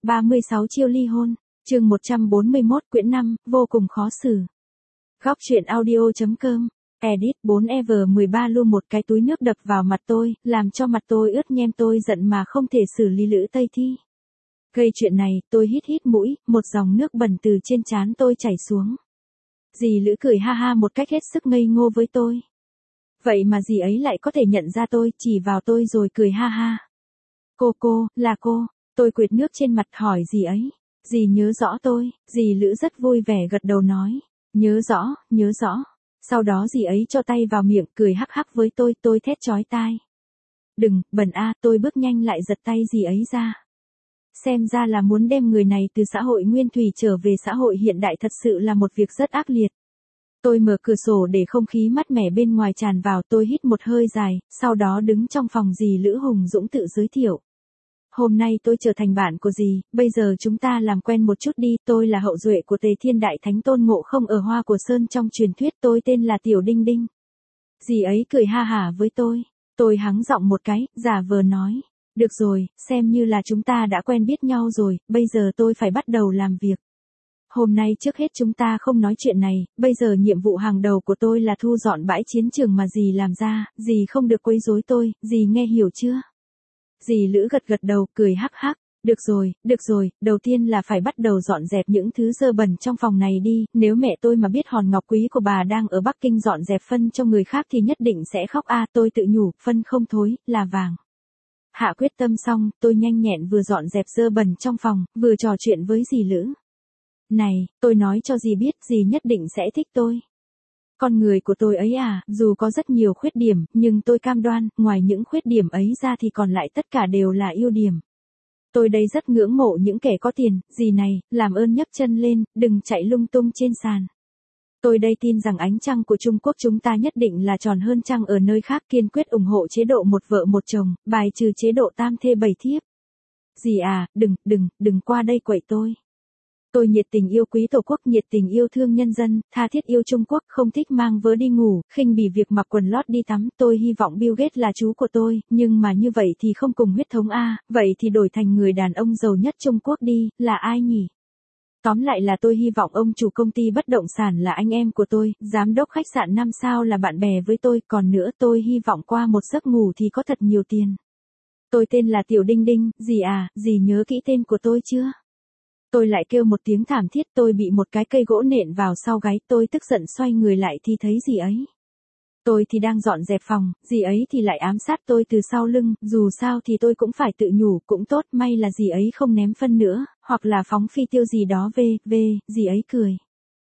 36 chiêu ly hôn, chương 141 quyển 5, vô cùng khó xử. Góc truyện audio.com, edit 4EV13 luôn một cái túi nước đập vào mặt tôi, làm cho mặt tôi ướt nhem tôi giận mà không thể xử lý Lữ Tây Thi. Gây chuyện này, tôi hít mũi, một dòng nước bẩn từ trên trán tôi chảy xuống. Dì Lữ cười ha ha một cách hết sức ngây ngô với tôi. Vậy mà dì ấy lại có thể nhận ra tôi, chỉ vào tôi rồi cười ha ha. Cô, là cô. Tôi quệt nước trên mặt hỏi dì ấy. Dì nhớ rõ tôi, dì Lữ rất vui vẻ gật đầu nói. Nhớ rõ. Sau đó dì ấy cho tay vào miệng cười hắc hắc với tôi thét chói tai. Đừng, bẩn a, tôi bước nhanh lại giật tay dì ấy ra. Xem ra là muốn đem người này từ xã hội nguyên thủy trở về xã hội hiện đại thật sự là một việc rất ác liệt. Tôi mở cửa sổ để không khí mát mẻ bên ngoài tràn vào, tôi hít một hơi dài, sau đó đứng trong phòng dì Lữ hùng dũng tự giới thiệu. Hôm nay tôi trở thành bạn của dì, bây giờ chúng ta làm quen một chút đi, tôi là hậu duệ của Tề Thiên Đại Thánh Tôn Ngộ Không ở Hoa của Sơn trong truyền thuyết, tôi tên là Tiểu Đinh Đinh. Dì ấy cười ha hả với tôi hắng giọng một cái, giả vờ nói. Được rồi, xem như là chúng ta đã quen biết nhau rồi, bây giờ tôi phải bắt đầu làm việc. Hôm nay trước hết chúng ta không nói chuyện này, bây giờ nhiệm vụ hàng đầu của tôi là thu dọn bãi chiến trường mà dì làm ra, dì không được quấy rối tôi, dì nghe hiểu chưa? Dì Lữ gật đầu, cười hắc hắc. Được rồi, đầu tiên là phải bắt đầu dọn dẹp những thứ dơ bẩn trong phòng này đi, nếu mẹ tôi mà biết hòn ngọc quý của bà đang ở Bắc Kinh dọn dẹp phân cho người khác thì nhất định sẽ khóc a. Tôi tự nhủ, phân không thối, là vàng. Hạ quyết tâm xong, tôi nhanh nhẹn vừa dọn dẹp dơ bẩn trong phòng, vừa trò chuyện với dì Lữ. Này, tôi nói cho dì biết, dì nhất định sẽ thích tôi. Con người của tôi ấy à, dù có rất nhiều khuyết điểm, nhưng tôi cam đoan, ngoài những khuyết điểm ấy ra thì còn lại tất cả đều là ưu điểm. Tôi đây rất ngưỡng mộ những kẻ có tiền, dì này, làm ơn nhấc chân lên, đừng chạy lung tung trên sàn. Tôi đây tin rằng ánh trăng của Trung Quốc chúng ta nhất định là tròn hơn trăng ở nơi khác, kiên quyết ủng hộ chế độ một vợ một chồng, bài trừ chế độ tam thê bảy thiếp. Dì à, đừng qua đây quậy tôi. Tôi nhiệt tình yêu quý tổ quốc, nhiệt tình yêu thương nhân dân, tha thiết yêu Trung Quốc, không thích mang vớ đi ngủ, khinh bỉ việc mặc quần lót đi tắm. Tôi hy vọng Bill Gates là chú của tôi, nhưng mà như vậy thì không cùng huyết thống a, vậy thì đổi thành người đàn ông giàu nhất Trung Quốc đi, là ai nhỉ? Tóm lại là tôi hy vọng ông chủ công ty bất động sản là anh em của tôi, giám đốc khách sạn 5 sao là bạn bè với tôi, còn nữa tôi hy vọng qua một giấc ngủ thì có thật nhiều tiền. Tôi tên là Tiểu Đinh Đinh, dì à, dì nhớ kỹ tên của tôi chưa? Tôi lại kêu một tiếng thảm thiết, tôi bị một cái cây gỗ nện vào sau gáy, tôi tức giận xoay người lại thì thấy dì ấy. Tôi thì đang dọn dẹp phòng, dì ấy thì lại ám sát tôi từ sau lưng, dù sao thì tôi cũng phải tự nhủ, cũng tốt, may là dì ấy không ném phân nữa, hoặc là phóng phi tiêu gì đó về, dì ấy cười.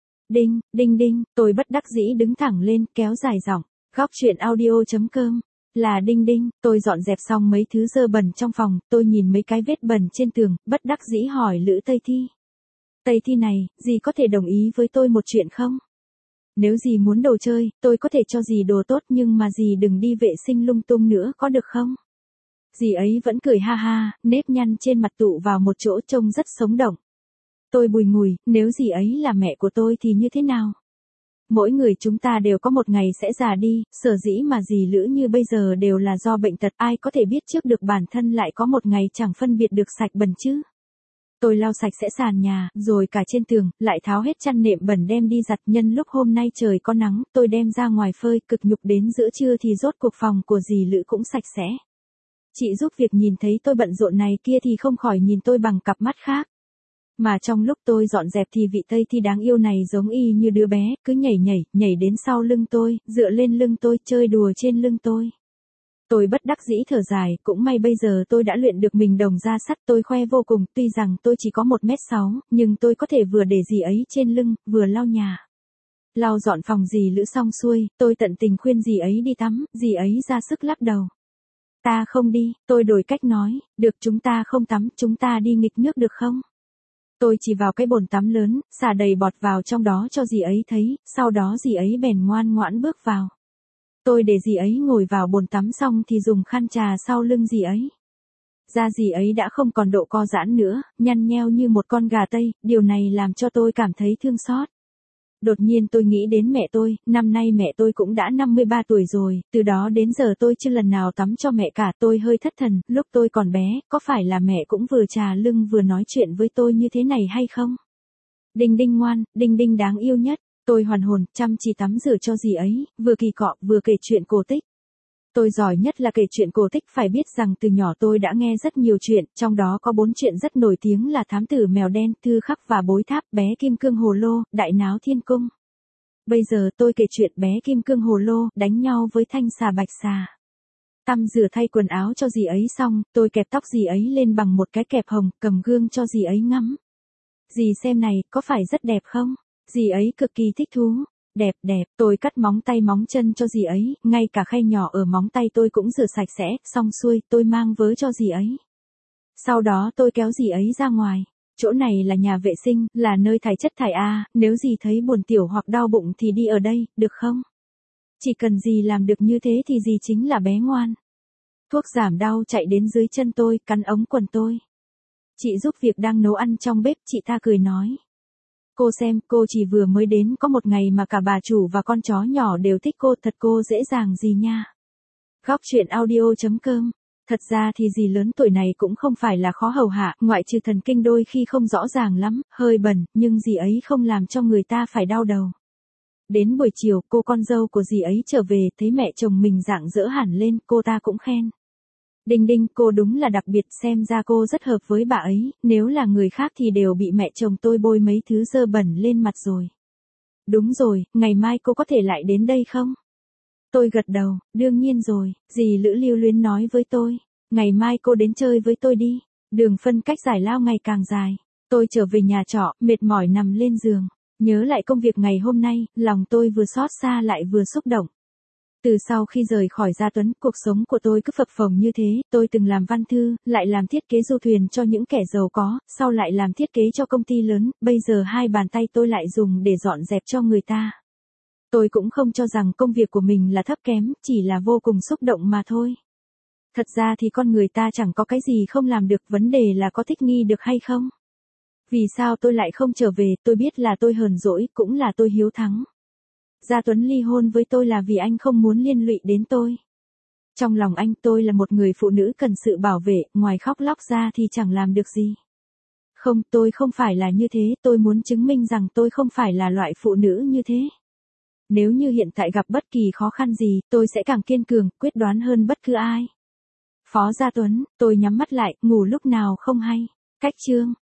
Đinh, tôi bất đắc dĩ đứng thẳng lên, kéo dài giọng, góc truyện audio.com. Là Đinh, tôi dọn dẹp xong mấy thứ dơ bẩn trong phòng, tôi nhìn mấy cái vết bẩn trên tường, bất đắc dĩ hỏi Lữ Tây Thi. Tây Thi này, dì có thể đồng ý với tôi một chuyện không? Nếu dì muốn đồ chơi, tôi có thể cho dì đồ tốt nhưng mà dì đừng đi vệ sinh lung tung nữa có được không? Dì ấy vẫn cười ha ha, nếp nhăn trên mặt tụ vào một chỗ trông rất sống động. Tôi bùi ngùi, nếu dì ấy là mẹ của tôi thì như thế nào? Mỗi người chúng ta đều có một ngày sẽ già đi, sở dĩ mà dì Lữ như bây giờ đều là do bệnh tật, ai có thể biết trước được bản thân lại có một ngày chẳng phân biệt được sạch bẩn chứ. Tôi lau sạch sẽ sàn nhà, rồi cả trên tường, lại tháo hết chăn nệm bẩn đem đi giặt, nhân lúc hôm nay trời có nắng, tôi đem ra ngoài phơi, cực nhục đến giữa trưa thì rốt cuộc phòng của dì Lữ cũng sạch sẽ. Chị giúp việc nhìn thấy tôi bận rộn này kia thì không khỏi nhìn tôi bằng cặp mắt khác. Mà trong lúc tôi dọn dẹp thì vị Tây Thi đáng yêu này giống y như đứa bé, cứ nhảy đến sau lưng tôi, dựa lên lưng tôi, chơi đùa trên lưng tôi. Tôi bất đắc dĩ thở dài, cũng may bây giờ tôi đã luyện được mình đồng ra sắt, tôi khoe vô cùng, tuy rằng tôi chỉ có 1m6, nhưng tôi có thể vừa để dì ấy trên lưng, vừa lau nhà. Lau dọn phòng dì Lữ xong xuôi, tôi tận tình khuyên dì ấy đi tắm, dì ấy ra sức lắc đầu. Ta không đi, tôi đổi cách nói, được chúng ta không tắm, chúng ta đi nghịch nước được không? Tôi chỉ vào cái bồn tắm lớn, xả đầy bọt vào trong đó cho dì ấy thấy, sau đó dì ấy bèn ngoan ngoãn bước vào. Tôi để dì ấy ngồi vào bồn tắm xong thì dùng khăn trà sau lưng dì ấy. Da dì ấy đã không còn độ co giãn nữa, nhăn nheo như một con gà Tây, điều này làm cho tôi cảm thấy thương xót. Đột nhiên tôi nghĩ đến mẹ tôi, năm nay mẹ tôi cũng đã 53 tuổi rồi, từ đó đến giờ tôi chưa lần nào tắm cho mẹ cả. Tôi hơi thất thần, lúc tôi còn bé, có phải là mẹ cũng vừa chà lưng vừa nói chuyện với tôi như thế này hay không? Đinh Đinh ngoan, Đinh Đinh đáng yêu nhất. Tôi hoàn hồn, chăm chỉ tắm rửa cho dì ấy, vừa kỳ cọ, vừa kể chuyện cổ tích. Tôi giỏi nhất là kể chuyện cổ tích, phải biết rằng từ nhỏ tôi đã nghe rất nhiều chuyện, trong đó có 4 chuyện rất nổi tiếng là Thám tử mèo đen, Thư khắc và bối tháp, Bé kim cương hồ lô, Đại náo thiên cung. Bây giờ tôi kể chuyện Bé kim cương hồ lô, đánh nhau với thanh xà bạch xà. Tắm rửa thay quần áo cho dì ấy xong, tôi kẹp tóc dì ấy lên bằng một cái kẹp hồng, cầm gương cho dì ấy ngắm. Dì xem này, có phải rất đẹp không? Dì ấy cực kỳ thích thú. Đẹp đẹp, tôi cắt móng tay móng chân cho dì ấy, ngay cả khay nhỏ ở móng tay tôi cũng rửa sạch sẽ, xong xuôi, tôi mang vớ cho dì ấy. Sau đó tôi kéo dì ấy ra ngoài. Chỗ này là nhà vệ sinh, là nơi thải chất thải A, nếu dì thấy buồn tiểu hoặc đau bụng thì đi ở đây, được không? Chỉ cần dì làm được như thế thì dì chính là bé ngoan. Thuốc giảm đau chạy đến dưới chân tôi, cắn ống quần tôi. Chị giúp việc đang nấu ăn trong bếp, chị ta cười nói. Cô xem, cô chỉ vừa mới đến có một ngày mà cả bà chủ và con chó nhỏ đều thích cô, thật cô dễ dàng gì nha. Góc truyện audio.com. Thật ra thì dì lớn tuổi này cũng không phải là khó hầu hạ, ngoại trừ thần kinh đôi khi không rõ ràng lắm, hơi bẩn, nhưng dì ấy không làm cho người ta phải đau đầu. Đến buổi chiều, cô con dâu của dì ấy trở về, thấy mẹ chồng mình rạng rỡ hẳn lên, cô ta cũng khen. Đinh Đinh, cô đúng là đặc biệt, xem ra cô rất hợp với bà ấy, nếu là người khác thì đều bị mẹ chồng tôi bôi mấy thứ dơ bẩn lên mặt rồi. Đúng rồi, ngày mai cô có thể lại đến đây không? Tôi gật đầu, đương nhiên rồi, dì Lữ lưu luyến nói với tôi. Ngày mai cô đến chơi với tôi đi. Đường phân cách giải lao ngày càng dài. Tôi trở về nhà trọ, mệt mỏi nằm lên giường. Nhớ lại công việc ngày hôm nay, lòng tôi vừa xót xa lại vừa xúc động. Từ sau khi rời khỏi Gia Tuấn, cuộc sống của tôi cứ phập phồng như thế, tôi từng làm văn thư, lại làm thiết kế du thuyền cho những kẻ giàu có, sau lại làm thiết kế cho công ty lớn, bây giờ hai bàn tay tôi lại dùng để dọn dẹp cho người ta. Tôi cũng không cho rằng công việc của mình là thấp kém, chỉ là vô cùng xúc động mà thôi. Thật ra thì con người ta chẳng có cái gì không làm được, vấn đề là có thích nghi được hay không. Vì sao tôi lại không trở về, tôi biết là tôi hờn dỗi, cũng là tôi hiếu thắng. Gia Tuấn ly hôn với tôi là vì anh không muốn liên lụy đến tôi. Trong lòng anh, tôi là một người phụ nữ cần sự bảo vệ, ngoài khóc lóc ra thì chẳng làm được gì. Không, tôi không phải là như thế, tôi muốn chứng minh rằng tôi không phải là loại phụ nữ như thế. Nếu như hiện tại gặp bất kỳ khó khăn gì, tôi sẽ càng kiên cường, quyết đoán hơn bất cứ ai. Phó Gia Tuấn, tôi nhắm mắt lại, ngủ lúc nào không hay. Cách chương